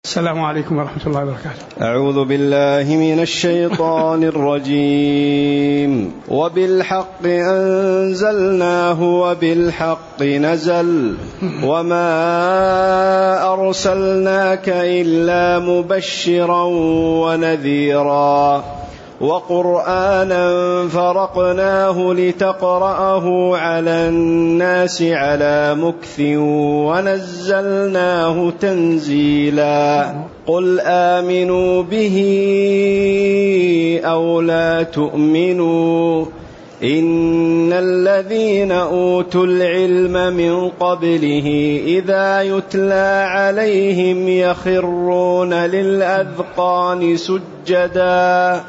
السلام عليكم ورحمة الله وبركاته. أعوذ بالله من الشيطان الرجيم. وبالحق أنزلناه وبالحق نزل وما أرسلناك إلا مبشرا ونذيرا وقرآنا فرقناه لتقرأه على الناس على مكث ونزلناه تنزيلا. قل آمنوا به أو لا تؤمنوا إن الذين أوتوا العلم من قبله إذا يتلى عليهم يخرون للأذقان سجدا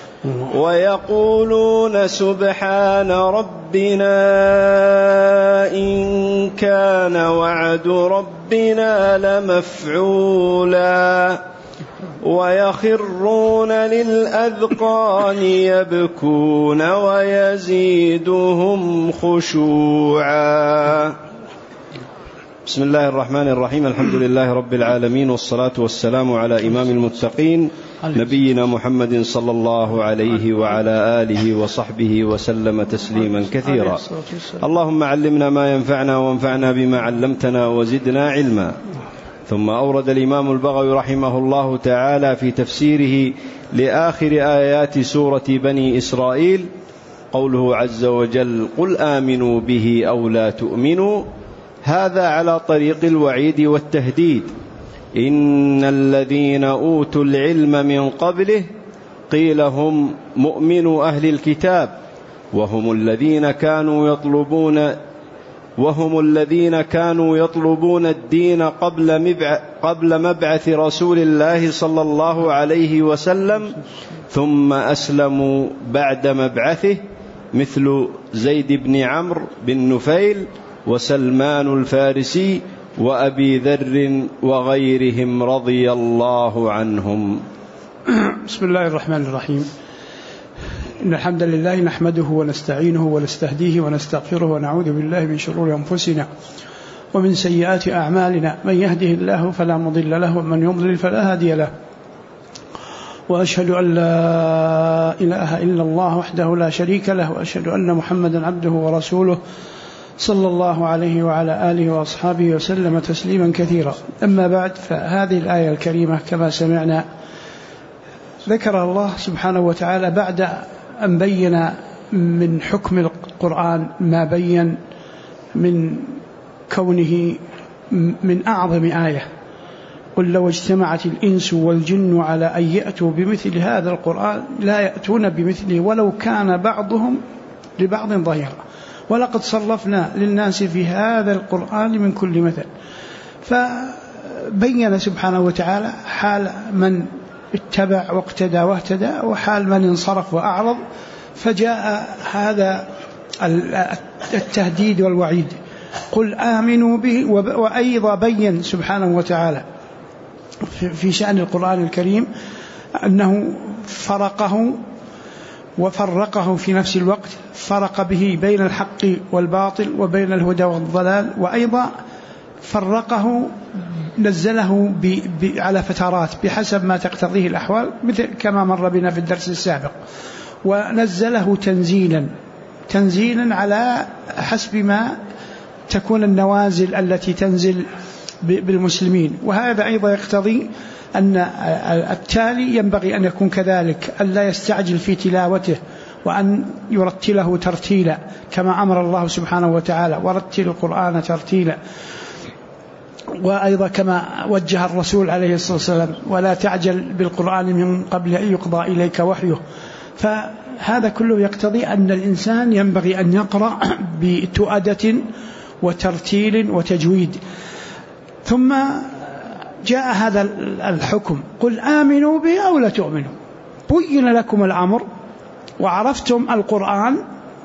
ويقولون سبحان ربنا إن كان وعد ربنا لمفعولا ويخرون للأذقان يبكون ويزيدهم خشوعا. بسم الله الرحمن الرحيم. الحمد لله رب العالمين، والصلاة والسلام على إمام المتقين نبينا محمد صلى الله عليه وعلى آله وصحبه وسلم تسليما كثيرا. اللهم علمنا ما ينفعنا وانفعنا بما علمتنا وزدنا علما. ثم أورد الإمام البغوي رحمه الله تعالى في تفسيره لآخر آيات سورة بني إسرائيل قوله عز وجل: قل آمنوا به أو لا تؤمنوا، هذا على طريق الوعيد والتهديد. إن الذين أوتوا العلم من قبله قيل هم مؤمنو أهل الكتاب وهم الذين كانوا يطلبون الدين قبل مبعث رسول الله صلى الله عليه وسلم ثم أسلموا بعد مبعثه، مثل زيد بن عمرو بن نفيل وسلمان الفارسي وأبي ذر وغيرهم رضي الله عنهم. بسم الله الرحمن الرحيم. إن الحمد لله نحمده ونستعينه ونستهديه ونستغفره ونعوذ بالله من شرور أنفسنا ومن سيئات أعمالنا، من يهده الله فلا مضل له ومن يضلل فلا هادي له، وأشهد أن لا إله إلا الله وحده لا شريك له، وأشهد أن محمدا عبده ورسوله صلى الله عليه وعلى آله وأصحابه وسلم تسليما كثيرا. أما بعد، فهذه الآية الكريمة كما سمعنا ذكر الله سبحانه وتعالى بعد أن بين من حكم القرآن ما بين من كونه من أعظم آية. قل لو اجتمعت الإنس والجن على أن يأتوا بمثل هذا القرآن لا يأتون بمثله ولو كان بعضهم لبعض ظهيرا ولقد صرفنا للناس في هذا القرآن من كل مثل. فبين سبحانه وتعالى حال من اتبع واقتدى واهتدى وحال من انصرف وأعرض، فجاء هذا التهديد والوعيد. قل آمنوا به. وأيضا بين سبحانه وتعالى في شأن القرآن الكريم أنه فرقه وفرقه في نفس الوقت، فرق به بين الحق والباطل وبين الهدى والضلال، وأيضا فرقه نزله على فترات بحسب ما تقتضيه الأحوال، مثل كما مر بنا في الدرس السابق. ونزله تنزيلا على حسب ما تكون النوازل التي تنزل بالمسلمين. وهذا أيضا يقتضي أن التالي ينبغي أن يكون كذلك، أن لا يستعجل في تلاوته وأن يرتله ترتيلا كما أمر الله سبحانه وتعالى: ورتل القرآن ترتيلا. وأيضا كما وجه الرسول عليه الصلاة والسلام: ولا تعجل بالقرآن من قبل أن يقضى إليك وحيه. فهذا كله يقتضي أن الإنسان ينبغي أن يقرأ بتؤدة وترتيل وتجويد. ثم جاء هذا الحكم: قل آمنوا به أو لا تؤمنوا. بين لكم الأمر وعرفتم القرآن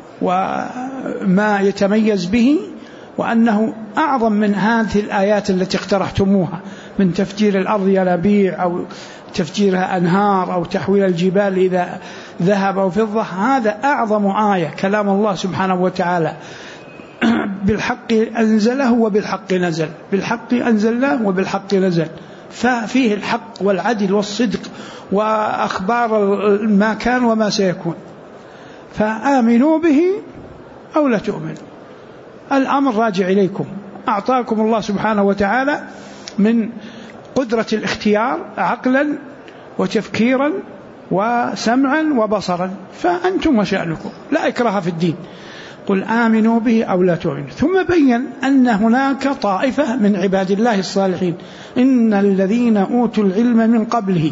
وما يتميز به، وأنه أعظم من هذه الآيات التي اقترحتموها من تفجير الأرض ينابيع أو تفجيرها أنهار أو تحويل الجبال إذا ذهب أو فضة. هذا أعظم آية، كلام الله سبحانه وتعالى بالحق أنزله وبالحق نزل، بالحق أنزلناه وبالحق نزل. ففيه الحق والعدل والصدق وأخبار ما كان وما سيكون، فآمنوا به أو لا تؤمنوا، الأمر راجع إليكم. أعطاكم الله سبحانه وتعالى من قدرة الاختيار عقلا وتفكيرا وسمعا وبصرا، فأنتم وشأنكم، لا إكراه في الدين. قل آمنوا به أو لا تؤمنوا. ثم بين أن هناك طائفة من عباد الله الصالحين، إن الذين أوتوا العلم من قبله،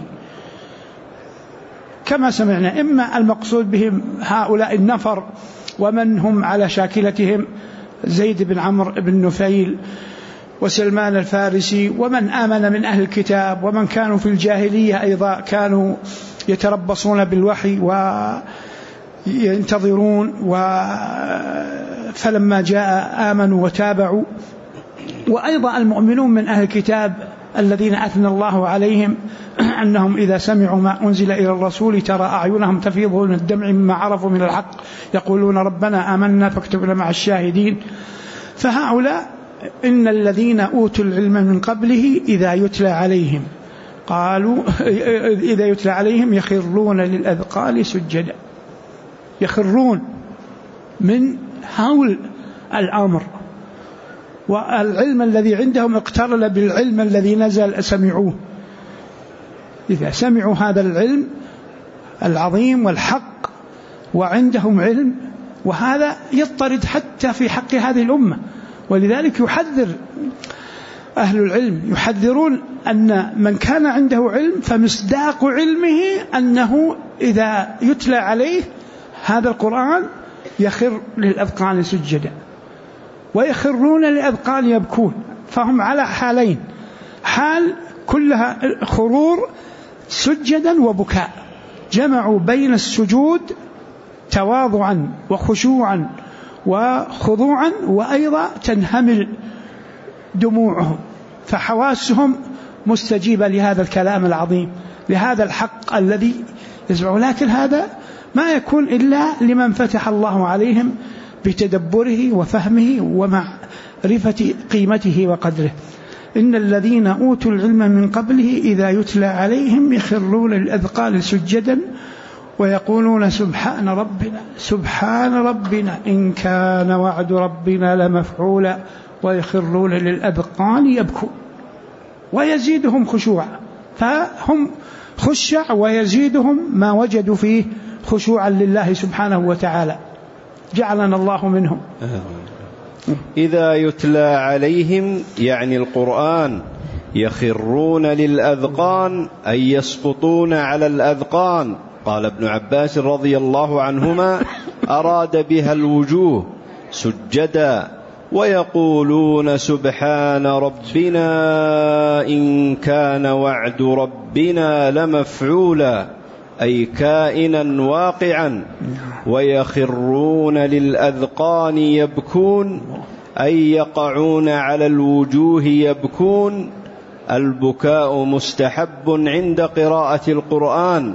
كما سمعنا، إما المقصود بهم هؤلاء النفر ومن هم على شاكلتهم، زيد بن عمرو بن نفيل وسلمان الفارسي، ومن آمن من أهل الكتاب، ومن كانوا في الجاهلية أيضا كانوا يتربصون بالوحي وينتظرون، فلما جاء آمنوا وتابعوا. وأيضا المؤمنون من أهل الكتاب الذين أثنى الله عليهم أنهم إذا سمعوا ما أنزل إلى الرسول ترى أعينهم تفيض من الدمع مما عرفوا من الحق يقولون ربنا آمنا فاكتبنا مع الشاهدين. فهؤلاء إن الذين أوتوا العلم من قبله إذا يتلى عليهم يخرون للأذقان سجدا، يخرون من هول الأمر، والعلم الذي عندهم اقترن بالعلم الذي نزل سمعوه. إذا سمعوا هذا العلم العظيم والحق وعندهم علم، وهذا يضطرد حتى في حق هذه الأمة. ولذلك يحذر أهل العلم، يحذرون أن من كان عنده علم فمصداق علمه أنه إذا يتلى عليه هذا القرآن يخر للأذقان سجدا، ويخرون للأذقان يبكون. فهم على حالين، حال كلها خرور سجدا وبكاء، جمعوا بين السجود تواضعا وخشوعا وخضوعا، وأيضا تنهمل دموعهم، فحواسهم مستجيبة لهذا الكلام العظيم، لهذا الحق الذي يسمعون. لكن هذا ما يكون إلا لمن فتح الله عليهم بتدبره وفهمه ومعرفة قيمته وقدره. إن الذين أوتوا العلم من قبله إذا يتلى عليهم يخرون للأذقان سجدا ويقولون سبحان ربنا إن كان وعد ربنا لمفعولا، ويخرون للأذقان يبكون ويزيدهم خشوعا. فهم خشع ويزيدهم ما وجدوا فيه خشوعا لله سبحانه وتعالى، جعلنا الله منهم. إذا يتلى عليهم يعني القرآن يخرون للأذقان أي يسقطون على الأذقان. قال ابن عباس رضي الله عنهما أراد بها الوجوه سجدا، ويقولون سبحان ربنا إن كان وعد ربنا لمفعولا، أي كائنا واقعا. ويخرون للأذقان يبكون أي يقعون على الوجوه يبكون. البكاء مستحب عند قراءة القرآن،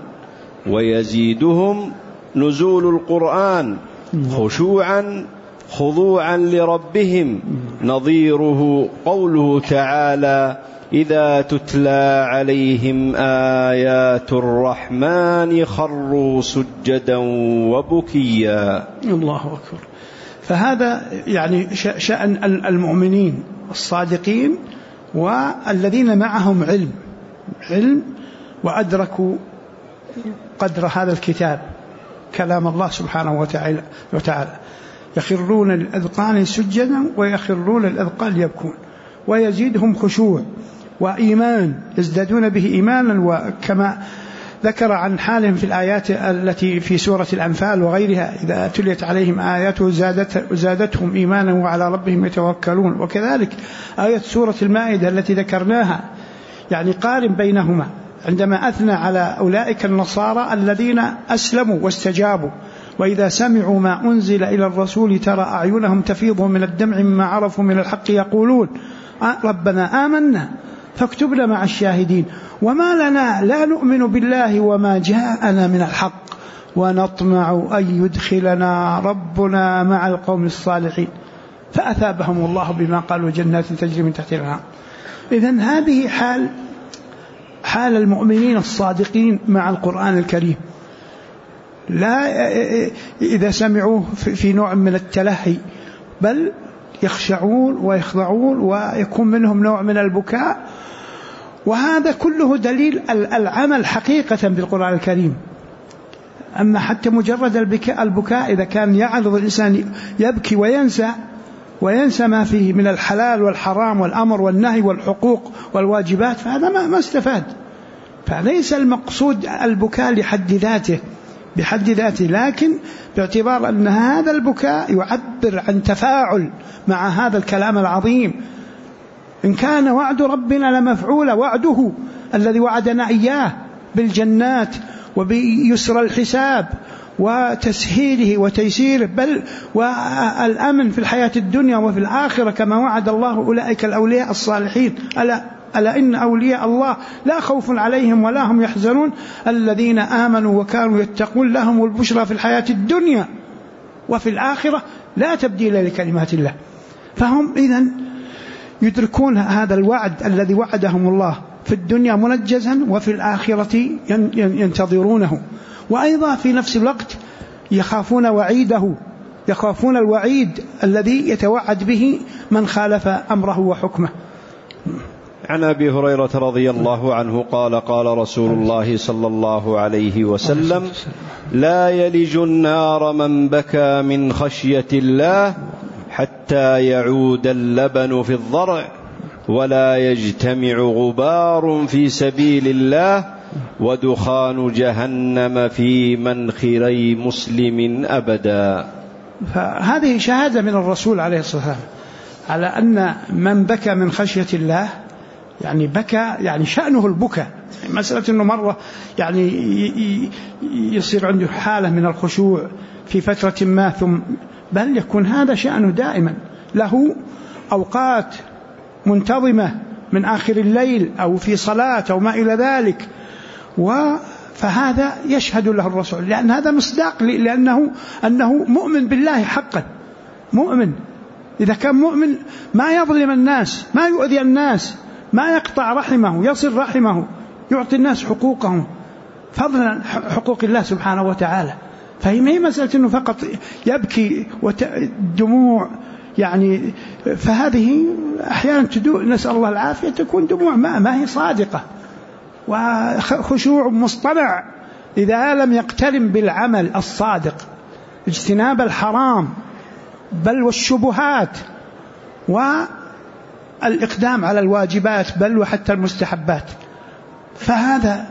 ويزيدهم نزول القرآن خشوعا خضوعا لربهم، نظيره قوله تعالى إذا تتلى عليهم آيات الرحمن خروا سجدا وبكيا. الله أكبر. فهذا يعني شأن المؤمنين الصادقين والذين معهم علم وأدركوا قدر هذا الكتاب كلام الله سبحانه وتعالى. يخرون للأذقان سجدا ويخرون للأذقان يبكون، ويزيدهم خشوع وإيمان، يزدادون به إيمانا. وكما ذكر عن حالهم في الآيات التي في سورة الأنفال وغيرها إذا تليت عليهم آياته زادتهم إيمانا وعلى ربهم يتوكلون. وكذلك آية سورة المائدة التي ذكرناها، يعني قارن بينهما عندما أثنى على أولئك النصارى الذين أسلموا واستجابوا، وإذا سمعوا ما أنزل إلى الرسول ترى أعينهم تفيض من الدمع مما عرفوا من الحق يقولون ربنا آمنا فاكتبنا مع الشاهدين وما لنا لا نؤمن بالله وما جاءنا من الحق ونطمع أن يدخلنا ربنا مع القوم الصالحين فأثابهم الله بما قالوا جنات تجري من تحتها الأنهار. إذن هذه حال حال المؤمنين الصادقين مع القرآن الكريم، لا إذا سمعوه في نوع من التلهي، بل يخشعون ويخضعون ويكون منهم نوع من البكاء. وهذا كله دليل العمل حقيقة بالقرآن الكريم. أما حتى مجرد البكاء إذا كان يعرض الإنسان يبكي وينسى ما فيه من الحلال والحرام والأمر والنهي والحقوق والواجبات، فهذا ما استفاد. فليس المقصود البكاء بحد ذاته، لكن باعتبار أن هذا البكاء يعبر عن تفاعل مع هذا الكلام العظيم. إن كان وعد ربنا لمفعول، وعده الذي وعدنا إياه بالجنات وبيسر الحساب وتسهيله وتيسيره، بل والأمن في الحياة الدنيا وفي الآخرة كما وعد الله أولئك الأولياء الصالحين. ألا إن أولياء الله لا خوف عليهم ولا هم يحزنون الذين آمنوا وكانوا يتقون لهم البشرى في الحياة الدنيا وفي الآخرة لا تبديل لكلمات الله. فهم إذن يدركون هذا الوعد الذي وعدهم الله في الدنيا منجزا، وفي الآخرة ينتظرونه. وأيضا في نفس الوقت يخافون وعيده، يخافون الوعيد الذي يتوعد به من خالف أمره وحكمه. عن أبي هريرة رضي الله عنه قال قال رسول الله صلى الله عليه وسلم: لا يلج النار من بكى من خشية الله حتى يعود اللبن في الضرع، ولا يجتمع غبار في سبيل الله ودخان جهنم في منخري مسلم أبدا. فهذه شهادة من الرسول عليه الصلاة والسلام على أن من بكى من خشية الله، يعني بكى يعني شأنه البكاء، مسألة أنه مرة يعني يصير عنده حالة من الخشوع في فترة ما، ثم بل يكون هذا شأنه دائما، له أوقات منتظمة من آخر الليل أو في صلاة أو ما إلى ذلك. فهذا يشهد له الرسول، لأن هذا مصداق، أنه مؤمن بالله حقا. مؤمن إذا كان مؤمن ما يظلم الناس، ما يؤذي الناس، ما يقطع رحمه، يصل رحمه، يعطي الناس حقوقهم فضلا حقوق الله سبحانه وتعالى. فهي ما هي مسألة أنه فقط يبكي ودموع يعني، فهذه أحيانا نسأل الله العافية تكون دموع ما هي صادقة، وخشوع مصطنع إذا لم يقترن بالعمل الصادق، اجتناب الحرام بل والشبهات، والإقدام على الواجبات بل وحتى المستحبات. فهذا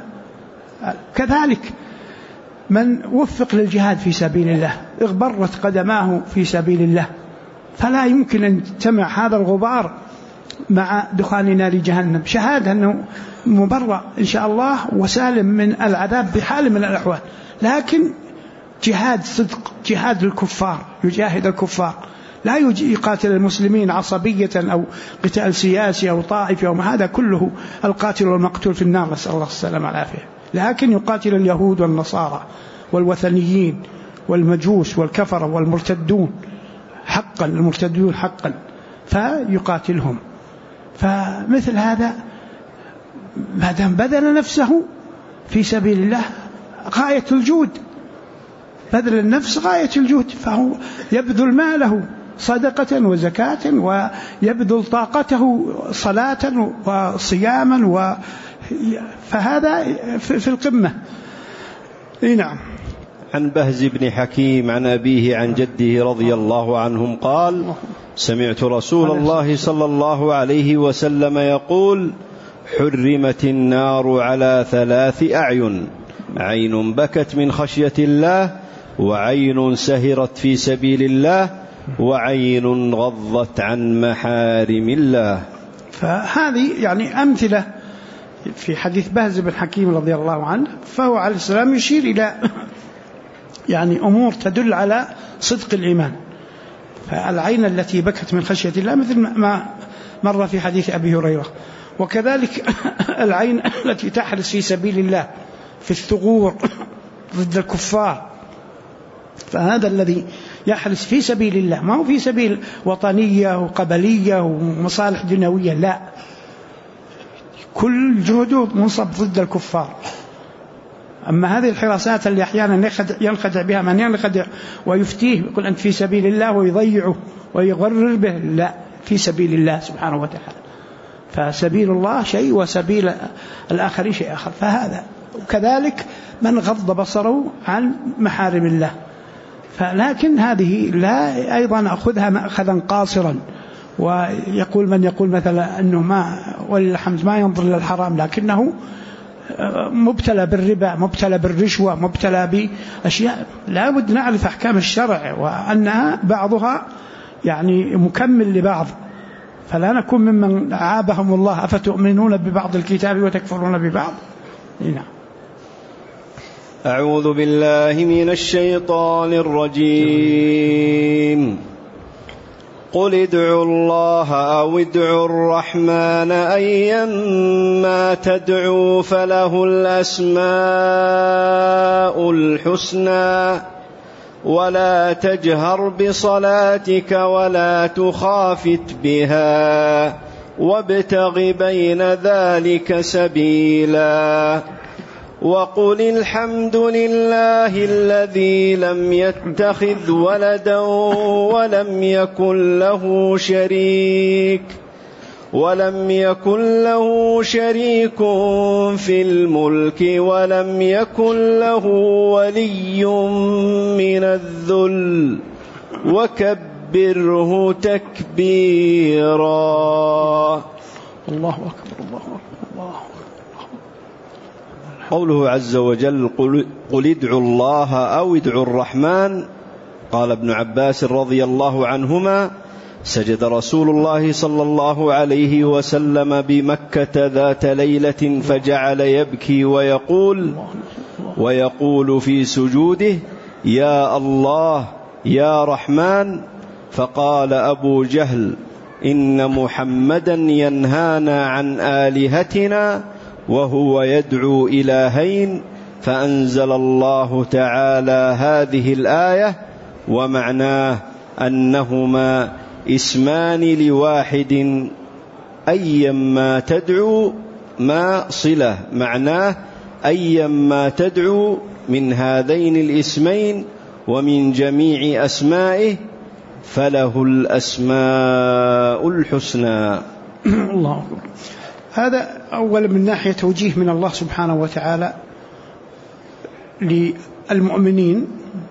كذلك من وفق للجهاد في سبيل الله، اغبرت قدماه في سبيل الله، فلا يمكن أن يجتمع هذا الغبار مع دخان نار جهنم. شهادة أنه مبرأ إن شاء الله وسالم من العذاب بحال من الأحوال، لكن جهاد صدق، جهاد الكفار، يجاهد الكفار، لا يقاتل المسلمين عصبية أو قتال سياسي أو طائفي أو هذا كله القاتل والمقتول في النار، نسأل الله السلامة والعافية. لكن يقاتل اليهود والنصارى والوثنيين والمجوس والكفر والمرتدون حقا، المرتدون حقا، فيقاتلهم. فمثل هذا ما دام بذل نفسه في سبيل الله غاية الجود، بذل النفس غاية الجود، فهو يبذل ماله صدقة وزكاة، ويبذل طاقته صلاة وصياما، فهذا في القمة. نعم. عن بهز بن حكيم عن أبيه عن جده رضي الله عنهم قال: سمعت رسول الله صلى الله عليه وسلم يقول: حرمت النار على 3 أعين: عين بكت من خشية الله، وعين سهرت في سبيل الله، وعين غضت عن محارم الله. فهذه يعني أمثلة في حديث بهز بن حكيم رضي الله عنه، فهو عليه السلام يشير إلى يعني أمور تدل على صدق الإيمان. فالعين التي بكت من خشية الله مثل ما مر في حديث أبي هريرة، وكذلك العين التي تحرس في سبيل الله في الثغور ضد الكفار، فهذا الذي يحرس في سبيل الله، ما هو في سبيل وطنية وقبلية ومصالح دنيوية، لا، كل جهده منصب ضد الكفار. أما هذه الحراسات اللي أحيانا ينخدع بها من ينخدع ويفتيه يقول أنت في سبيل الله ويضيعه ويغرر به، لا، في سبيل الله سبحانه وتعالى. فسبيل الله شيء وسبيل الآخر شيء آخر. فهذا وكذلك من غض بصره عن محارم الله. فلكن هذه لا أيضا أخذها مأخذا قاصرا، ويقول من يقول مثلا أنه ما والحمد ما ينظر للحرام لكنه مبتلى بالربا، مبتلى بالرشوة، مبتلى بأشياء. لا بد نعرف أحكام الشرع وأنها بعضها يعني مكمل لبعض، فلا نكون ممن عابهم الله أفتؤمنون ببعض الكتاب وتكفرون ببعض. نعم. أعوذ بالله من الشيطان الرجيم. قل ادعوا الله أو ادعوا الرحمن أيما تدعوا فله الأسماء الحسنى ولا تجهر بصلاتك ولا تخافت بها وابتغ بين ذلك سبيلا وقل الحمد لله الذي لم يتخذ ولدا ولم يكن له شريك في الملك ولم يكن له ولي من الذل وكبره تكبيرا. الله أكبر الله أكبر الله. قوله عز وجل قل ادعوا الله أو ادعوا الرحمن. قال ابن عباس رضي الله عنهما سجد رسول الله صلى الله عليه وسلم بمكة ذات ليلة فجعل يبكي ويقول في سجوده يا الله يا رحمن. فقال أبو جهل إن محمدا ينهانا عن آلهتنا وهو يدعو إلهين. فأنزل الله تعالى هذه الآية ومعناه أنهما اسمان لواحد أيما تدعو ما صلة، معناه أيما تدعو من هذين الاسمين ومن جميع أسمائه فله الأسماء الحسنى. الله أكبر. هذا أول من ناحية توجيه من الله سبحانه وتعالى للمؤمنين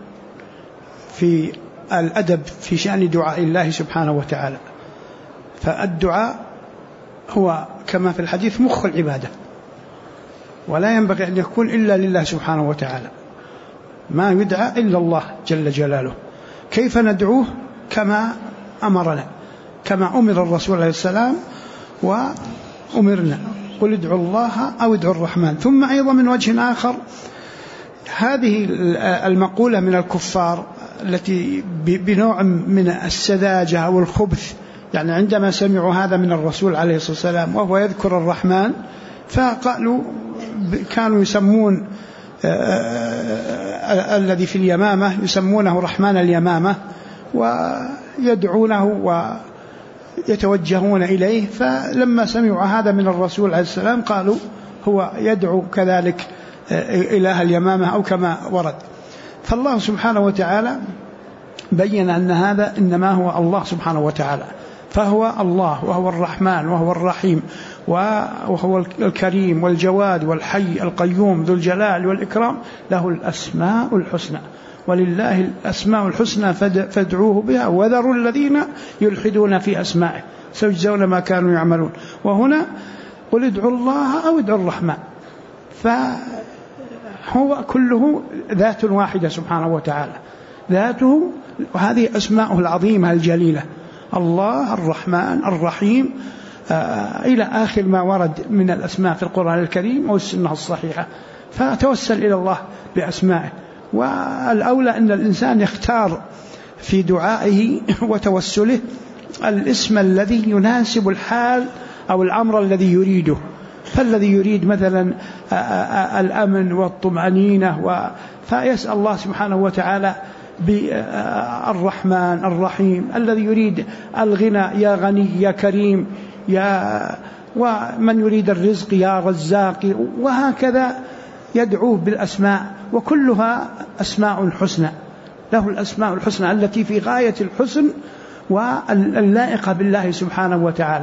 في الأدب في شأن دعاء الله سبحانه وتعالى. فالدعاء هو كما في الحديث مخ العبادة، ولا ينبغي أن يكون إلا لله سبحانه وتعالى، ما يدعى إلا الله جل جلاله. كيف ندعوه؟ كما أمرنا، كما أمر الرسول عليه السلام وأمرنا. قل ادعوا الله أو ادعوا الرحمن. ثم أيضا من وجه آخر هذه المقولة من الكفار التي بنوع من السذاجة أو الخبث، يعني عندما سمعوا هذا من الرسول عليه الصلاة والسلام وهو يذكر الرحمن فقالوا كانوا يسمون الذي في اليمامة يسمونه رحمن اليمامة ويدعونه ويتوجهون إليه. فلما سمعوا هذا من الرسول عليه السلام قالوا هو يدعو كذلك إله اليمامة أو كما ورد. فالله سبحانه وتعالى بين أن هذا إنما هو الله سبحانه وتعالى، فهو الله وهو الرحمن وهو الرحيم وهو الكريم والجواد والحي القيوم ذو الجلال والإكرام، له الأسماء الحسنى، ولله الأسماء الحسنى فادعوه بها وذروا الذين يلحدون في أسمائه سيجزون ما كانوا يعملون. وهنا قل ادعوا الله أو ادعوا الرحمن، فهو كله ذات واحدة سبحانه وتعالى، ذاته وهذه أسماءه العظيمة الجليلة، الله الرحمن الرحيم إلى آخر ما ورد من الأسماء في القرآن الكريم والسنة الصحيحة. فتوسل إلى الله بأسمائه، والأولى أن الإنسان يختار في دعائه وتوسله الاسم الذي يناسب الحال أو الأمر الذي يريده. فالذي يريد مثلا الأمن والطمأنينة فيسأل الله سبحانه وتعالى بالرحمن الرحيم. الذي يريد الغنى يا غني يا كريم ومن يريد الرزق يا رزاق، وهكذا يدعوه بالأسماء، وكلها أسماء حسنى، له الأسماء الحسنى التي في غاية الحسن واللائقة بالله سبحانه وتعالى.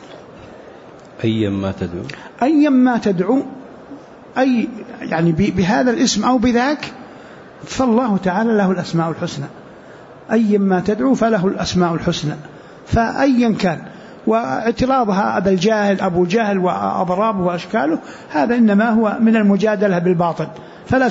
أيما تدعو أي يعني بهذا الاسم أو بذاك، فالله تعالى له الأسماء الحسنى، أيما تدعو فله الأسماء الحسنى، فأيا كان. واعتراضها أبا الجاهل أبو جهل وأضرابه وأشكاله، هذا إنما هو من المجادلة بالباطل، فلا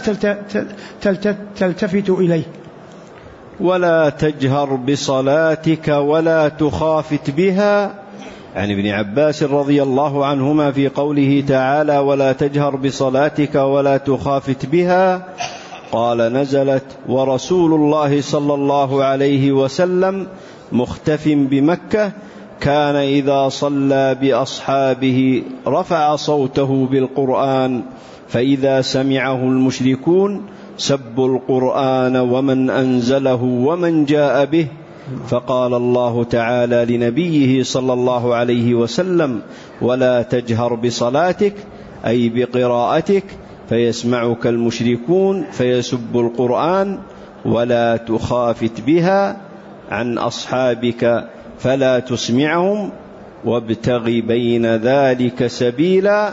تلتفت إليه. ولا تجهر بصلاتك ولا تخافت بها، عن ابن عباس رضي الله عنهما في قوله تعالى ولا تجهر بصلاتك ولا تخافت بها، قال نزلت ورسول الله صلى الله عليه وسلم مختف بمكة، كان إذا صلى بأصحابه رفع صوته بالقرآن، فإذا سمعه المشركون سبوا القرآن ومن أنزله ومن جاء به، فقال الله تعالى لنبيه صلى الله عليه وسلم ولا تجهر بصلاتك أي بقراءتك فيسمعك المشركون فيسبوا القرآن، ولا تخافت بها عن أصحابك فلا تسمعهم وابتغ بين ذلك سبيلا.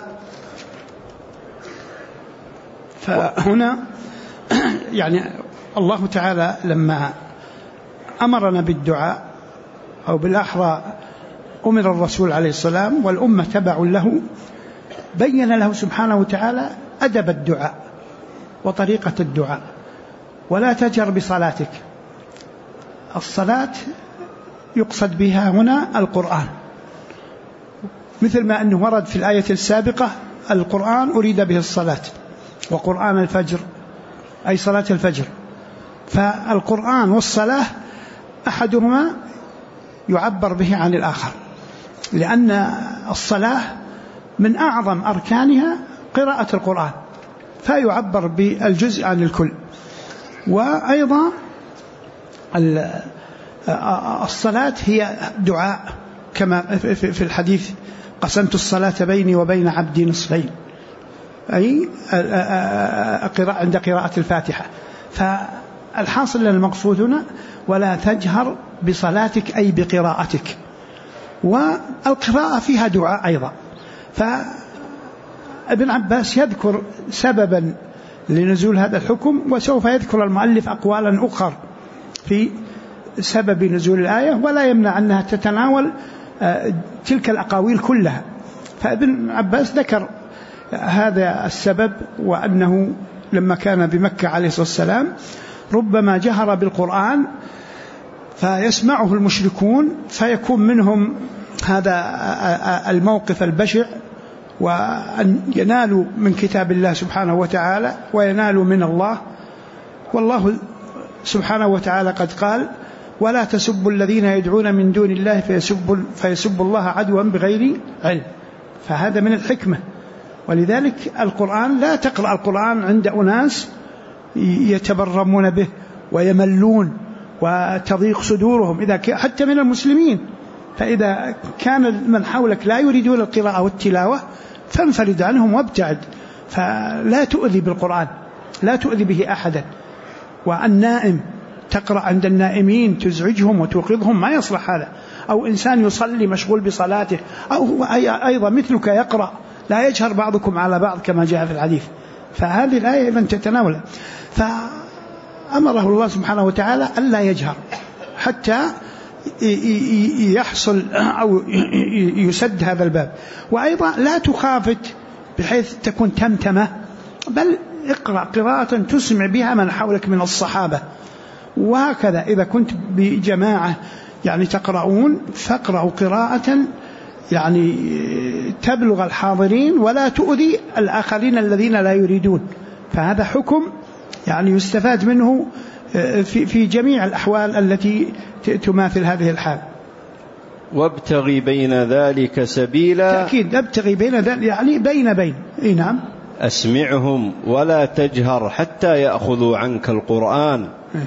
فهنا يعني الله تعالى لما أمرنا بالدعاء، أو بالأحرى أمر الرسول عليه السلام والأمة تبع له، بين له سبحانه وتعالى أدب الدعاء وطريقة الدعاء. ولا تجهر بصلاتك، الصلاة يقصد بها هنا القرآن، مثل ما أنه ورد في الآية السابقة القرآن أريد به الصلاة، وقرآن الفجر أي صلاة الفجر. فالقرآن والصلاة أحدهما يعبر به عن الآخر، لأن الصلاة من أعظم أركانها قراءة القرآن، فيعبر بالجزء عن الكل. وأيضا الصلاة هي دعاء، كما في الحديث قسمت الصلاة بيني وبين عبدي نصفين، أي عند قراءة الفاتحة. فالحاصل المقصود هنا ولا تجهر بصلاتك أي بقراءتك، والقراءة فيها دعاء أيضا. فابن عباس يذكر سببا لنزول هذا الحكم، وسوف يذكر المؤلف أقوالا أخرى في سبب نزول الآية، ولا يمنع أنها تتناول تلك الأقاويل كلها. فابن عباس ذكر هذا السبب، وأنه لما كان بمكة عليه الصلاة والسلام ربما جهر بالقرآن فيسمعه المشركون، فيكون منهم هذا الموقف البشع، وأن ينالوا من كتاب الله سبحانه وتعالى وينالوا من الله. والله سبحانه وتعالى قد قال ولا تسبوا الذين يدعون من دون الله فيسبوا الله عدوا بغير علم. فهذا من الحكمة. ولذلك القرآن لا تقرأ القرآن عند أناس يتبرمون به ويملون وتضيق صدورهم، إذا حتى من المسلمين. فإذا كان من حولك لا يريدون القراءة والتلاوة فانفرد عنهم وابتعد، فلا تؤذي بالقرآن، لا تؤذي به أحدا. والنائم تقرأ عند النائمين تزعجهم وتوقظهم، ما يصلح هذا. أو إنسان يصلي مشغول بصلاته، أو أيضا مثلك يقرأ، لا يجهر بعضكم على بعض كما جاء في الحديث. فهذه الآية من تتناولها. فأمره الله سبحانه وتعالى ألا يجهر حتى يحصل أو يسد هذا الباب. وأيضا لا تخافت بحيث تكون تمتمة، بل اقرأ قراءة تسمع بها من حولك من الصحابة. وهكذا إذا كنت بجماعة يعني تقرؤون فاقرأوا قراءة يعني تبلغ الحاضرين ولا تؤذي الآخرين الذين لا يريدون. فهذا حكم يعني يستفاد منه في جميع الأحوال التي تماثل هذه الحال. وابتغي بين ذلك سبيلا، تأكيد ابتغي بين ذلك يعني بين نعم. أسمعهم ولا تجهر حتى يأخذوا عنك القرآن.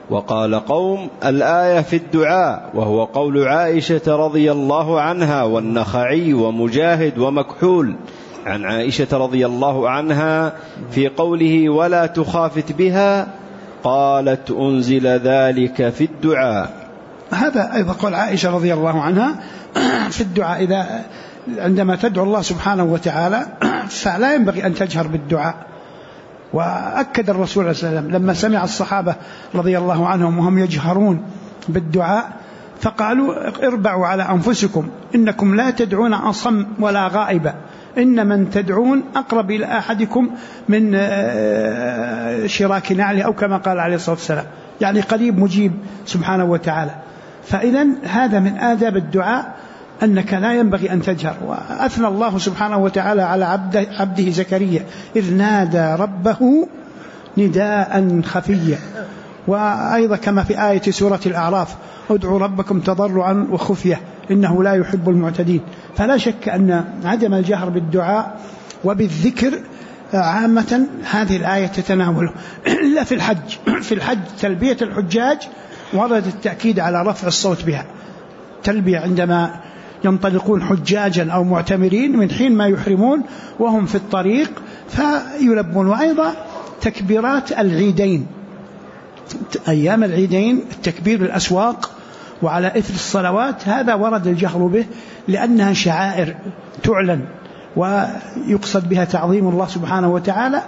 وقال قوم الآية في الدعاء، وهو قول عائشة رضي الله عنها والنخعي ومجاهد ومكحول عن عائشة رضي الله عنها في قوله ولا تخافت بها قالت أنزل ذلك في الدعاء. هذا أيضا قول عائشة رضي الله عنها في الدعاء، إذا عندما تدعو الله سبحانه وتعالى فلا ينبغي أن تجهر بالدعاء. وأكد الرسول صلى الله عليه وسلم لما سمع الصحابة رضي الله عنهم وهم يجهرون بالدعاء فقالوا اربعوا على أنفسكم إنكم لا تدعون أصم ولا غائبا، إن من تدعون أقرب إلى أحدكم من شراك نعله، أو كما قال عليه الصلاة والسلام، يعني قريب مجيب سبحانه وتعالى. فإذا هذا من آداب الدعاء أنك لا ينبغي أن تجهر. وأثنى الله سبحانه وتعالى على عبده زكريا إذ نادى ربه نداء خفيا. وأيضا كما في آية سورة الأعراف ادعوا ربكم تضرعا وخفية إنه لا يحب المعتدين. فلا شك أن عدم الجهر بالدعاء وبالذكر عامة هذه الآية تتناوله، إلا في الحج. في الحج تلبية الحجاج ورد التأكيد على رفع الصوت بها، تلبية عندما ينطلقون حجاجا أو معتمرين من حين ما يحرمون وهم في الطريق فيلبون. وأيضا تكبيرات العيدين، أيام العيدين التكبير بالأسواق وعلى إثر الصلوات هذا ورد الجهر به لأنها شعائر تعلن ويقصد بها تعظيم الله سبحانه وتعالى،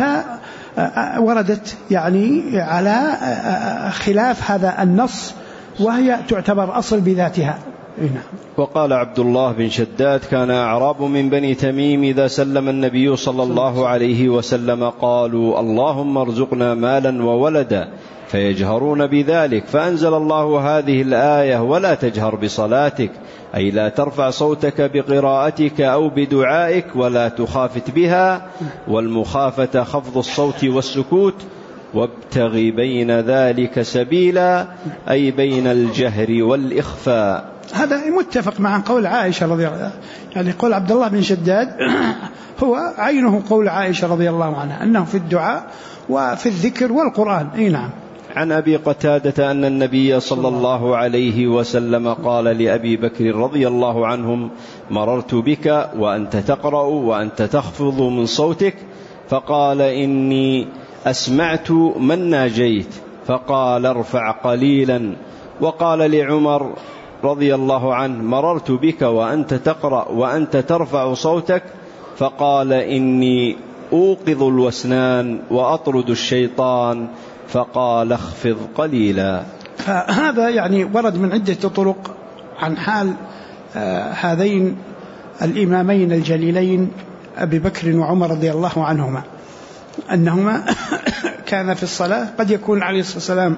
فوردت يعني على خلاف هذا النص وهي تعتبر أصل بذاتها. وقال عبد الله بن شداد كان أعراب من بني تميم إذا سلم النبي صلى الله عليه وسلم قالوا اللهم ارزقنا مالا وولدا، فيجهرون بذلك، فأنزل الله هذه الآية ولا تجهر بصلاتك، أي لا ترفع صوتك بقراءتك أو بدعائك ولا تخافت بها، والمخافة خفض الصوت والسكوت، وابتغ بين ذلك سبيلا، أي بين الجهر والإخفاء. هذا متفق مع قول عائشة رضي الله عنها، يعني قول عبد الله بن شداد هو عينه قول عائشة رضي الله عنها أنه في الدعاء وفي الذكر والقرآن. نعم. عن أبي قتادة أن النبي صلى الله عليه وسلم قال لأبي بكر رضي الله عنهم مررت بك وأنت تقرأ وأنت تخفض من صوتك، فقال إني أسمعت من ناجيت، فقال ارفع قليلا. وقال لعمر رضي الله عنه مررت بك وأنت تقرأ وأنت ترفع صوتك، فقال إني أوقظ الوسنان وأطرد الشيطان، فقال اخفض قليلا. هذا يعني ورد من عدة طرق عن حال هذين الإمامين الجليلين أبي بكر وعمر رضي الله عنهما، أنهما كان في الصلاة قد يكون عليه الصلاة والسلام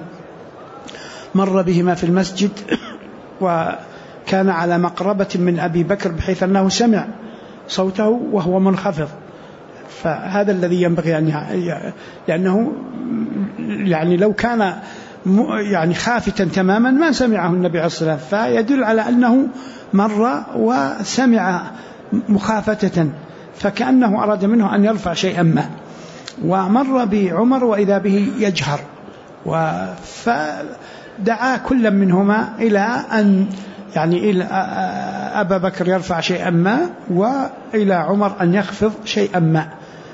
مر بهما في المسجد وكان على مقربة من أبي بكر بحيث أنه سمع صوته وهو منخفض، فهذا الذي ينبغي أن لأنه يعني لو كان يعني خافتا تماما ما سمعه النبي عليه الصلاة والسلام، فيدل على أنه مر وسمع مخافتة، فكأنه أراد منه أن يرفع شيئا ما. ومر بعمر وإذا به يجهر، فدعا كل منهما إلى أن يعني إلى أبا بكر يرفع شيئا ما وإلى عمر أن يخفض شيئا ما،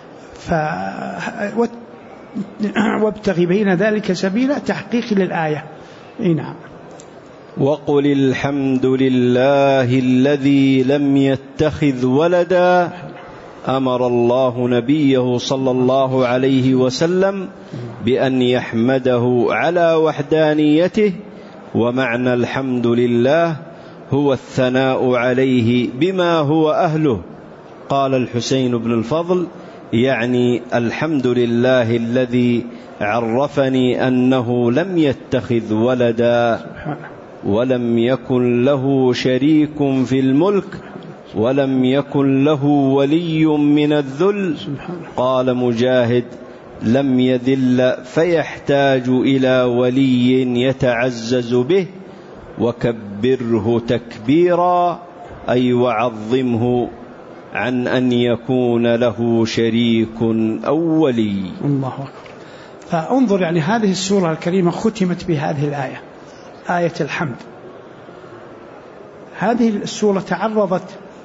وابتغي بين ذلك سبيلا تحقيق للآية. نعم. وقل الحمد لله الذي لم يتخذ ولدا، أمر الله نبيه صلى الله عليه وسلم بأن يحمده على وحدانيته، ومعنى الحمد لله هو الثناء عليه بما هو أهله. قال الحسين بن الفضل يعني الحمد لله الذي عرفني أنه لم يتخذ ولدا ولم يكن له شريك في الملك ولم يكن له ولي من الذل. قال مجاهد لم يذل فيحتاج إلى ولي يتعزز به، وكبره تكبيرا أي وعظمه عن أن يكون له شريك أو ولي. الله أكبر. فانظر يعني هذه السورة الكريمة ختمت بهذه الآية، آية الحمد. هذه السورة تعرضت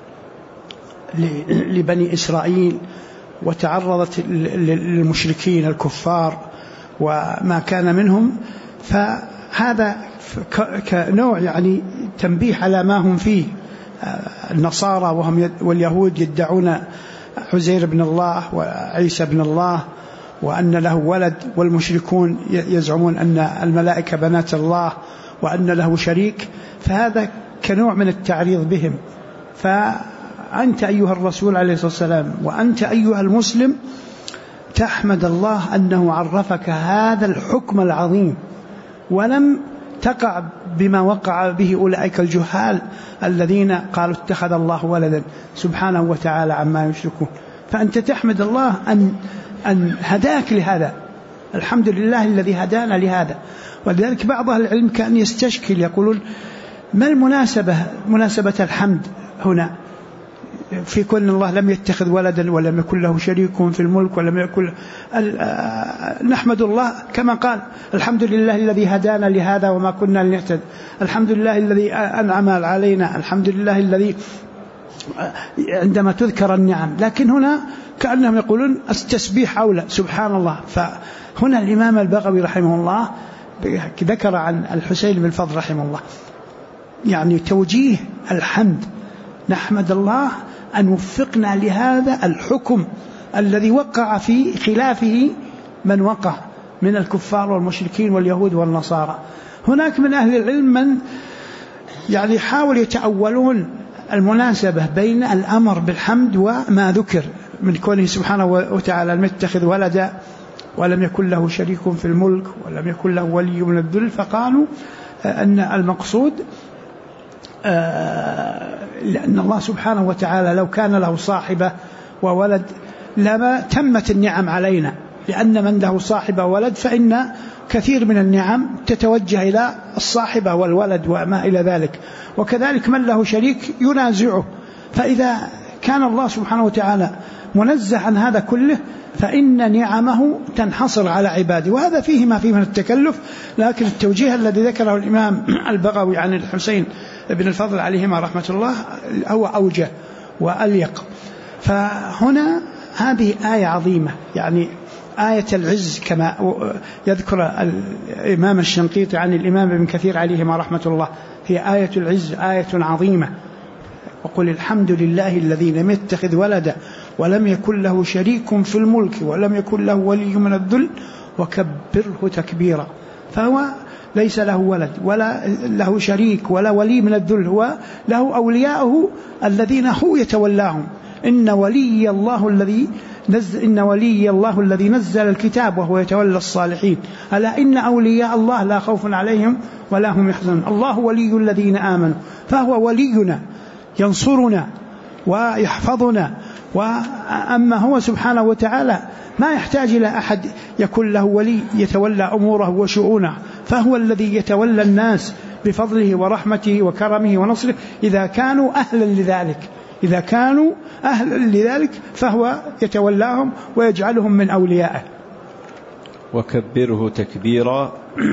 لبني إسرائيل وتعرضت للمشركين الكفار وما كان منهم، فهذا كنوع يعني تنبيه على ما هم فيه. النصارى واليهود يدعون عزير بن الله وعيسى بن الله وأن له ولد، والمشركون يزعمون أن الملائكة بنات الله وأن له شريك، فهذا كنوع من التعريض بهم. فأنت أيها الرسول عليه الصلاة والسلام وأنت أيها المسلم تحمد الله أنه عرفك هذا الحكم العظيم، ولم تقع بما وقع به أولئك الجهال الذين قالوا اتخذ الله ولدا سبحانه وتعالى عما يشركون. فأنت تحمد الله أن هداك لهذا، الحمد لله الذي هدانا لهذا. ولذلك بعض أهل العلم كان يستشكل يقولون ما مناسبة الحمد هنا في كون الله لم يتخذ ولدا ولم يكن له شريك في الملك ولم يكن نحمد الله كما قال الحمد لله الذي هدانا لهذا وما كنا لنهتدي، الحمد لله الذي أنعم علينا، الحمد لله الذي عندما تذكر النعم. لكن هنا كأنهم يقولون التسبيح أولى، سبحان الله. فهنا الإمام البغوي رحمه الله ذكر عن الحسين بن الفضل رحمه الله يعني توجيه الحمد، نحمد الله أن وفقنا لهذا الحكم الذي وقع في خلافه من وقع من الكفار والمشركين واليهود والنصارى. هناك من أهل العلم من يعني حاول يتأولون المناسبة بين الأمر بالحمد وما ذكر من كونه سبحانه وتعالى لم يتخذ ولدا ولم يكن له شريك في الملك ولم يكن له ولي من الذل، فقالوا أن المقصود لأن الله سبحانه وتعالى لو كان له صاحبة وولد لما تمت النعم علينا، لأن من له صاحبة وولد فإن كثير من النعم تتوجه إلى الصاحبة والولد وما إلى ذلك، وكذلك من له شريك ينازعه. فإذا كان الله سبحانه وتعالى منزه عن هذا كله فإن نعمه تنحصر على عباده، وهذا فيه ما فيه من التكلف. لكن التوجيه الذي ذكره الإمام البغوي عن الحسين بن الفضل عليهما رحمة الله هو أوجه وأليق. فهنا هذه آية عظيمة، يعني آية العز كما يذكر الإمام الشنقيطي عن الإمام ابن كثير عليهما رحمة الله، هي آية العز آية عظيمة. وقل الحمد لله الذي لم يتخذ ولدا ولم يكن له شريك في الملك ولم يكن له ولي من الذل وكبره تكبيرا. فهو ليس له ولد ولا له شريك ولا ولي من الذل، هو له أولياءه الذين هو يتولاهم. إن ولي الله الذي نزل الكتاب وهو يتولى الصالحين، ألا إن أولياء الله لا خوف عليهم ولا هم يحزنون. الله ولي الذين آمنوا، فهو ولينا ينصرنا ويحفظنا. وأما هو سبحانه وتعالى ما يحتاج إلى أحد يكون له ولي يتولى أموره وشؤونه، فهو الذي يتولى الناس بفضله ورحمته وكرمه ونصره إذا كانوا أهلا لذلك. إذا كانوا أهلا لذلك فهو يتولاهم ويجعلهم من أوليائه. وكبره تكبيرا.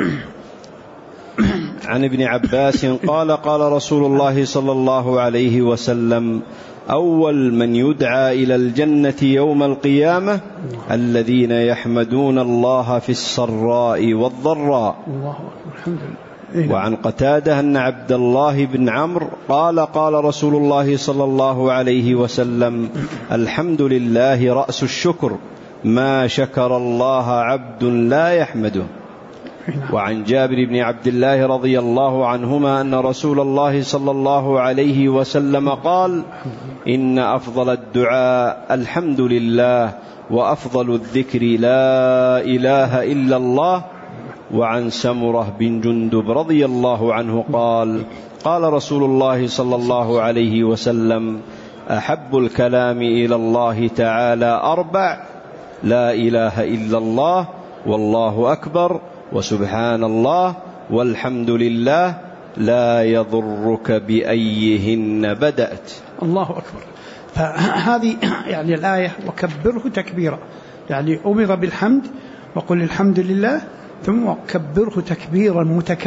عن ابن عباس قال قال رسول الله صلى الله عليه وسلم أول من يدعى إلى الجنة يوم القيامة الذين يحمدون الله في السراء والضراء. وعن قتادة أن عبد الله بن عمرو قال قال رسول الله صلى الله عليه وسلم الحمد لله رأس الشكر، ما شكر الله عبد لا يحمده. وعن جابر بن عبد الله رضي الله عنهما أن رسول الله صلى الله عليه وسلم قال إن أفضل الدعاء الحمد لله، وأفضل الذكر لا إله إلا الله. وعن سمرة بن جندب رضي الله عنه قال قال رسول الله صلى الله عليه وسلم أحب الكلام إلى الله تعالى أربع: لا إله إلا الله، والله أكبر، وسبحان الله، والحمد لله، لا يضرك بأيهن بدأت. الله أكبر. فهذه يعني الآية وكبره تكبيرا، يعني أمر بالحمد وقل الحمد لله ثم كبره تكبيرا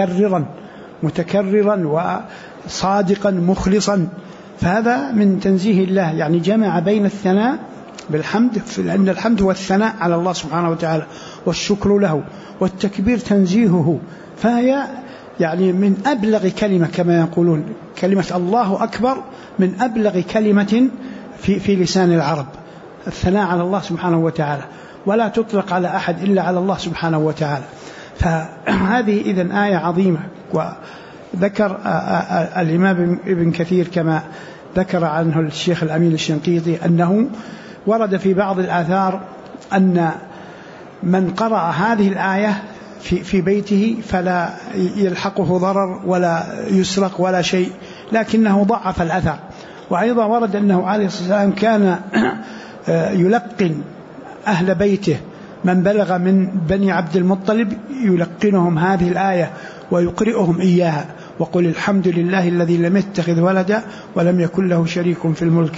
متكررا وصادقا مخلصا. فهذا من تنزيه الله، يعني جمع بين الثناء بالحمد، لأن الحمد هو الثناء على الله سبحانه وتعالى والشكر له، والتكبير تنزيهه. فهي يعني من أبلغ كلمة كما يقولون، كلمة الله أكبر من أبلغ كلمة في لسان العرب، الثناء على الله سبحانه وتعالى، ولا تطلق على أحد إلا على الله سبحانه وتعالى. فهذه إذن آية عظيمة. وذكر الإمام ابن كثير كما ذكر عنه الشيخ الأمين الشنقيطي أنه ورد في بعض الآثار أن من قرأ هذه الآية في بيته فلا يلحقه ضرر ولا يسرق ولا شيء، لكنه ضعف الأثر. وأيضا ورد أنه عليه الصلاة والسلام كان يلقن أهل بيته من بلغ من بني عبد المطلب، يلقنهم هذه الآية ويقرئهم إياها، وقل الحمد لله الذي لم يتخذ ولدا ولم يكن له شريك في الملك.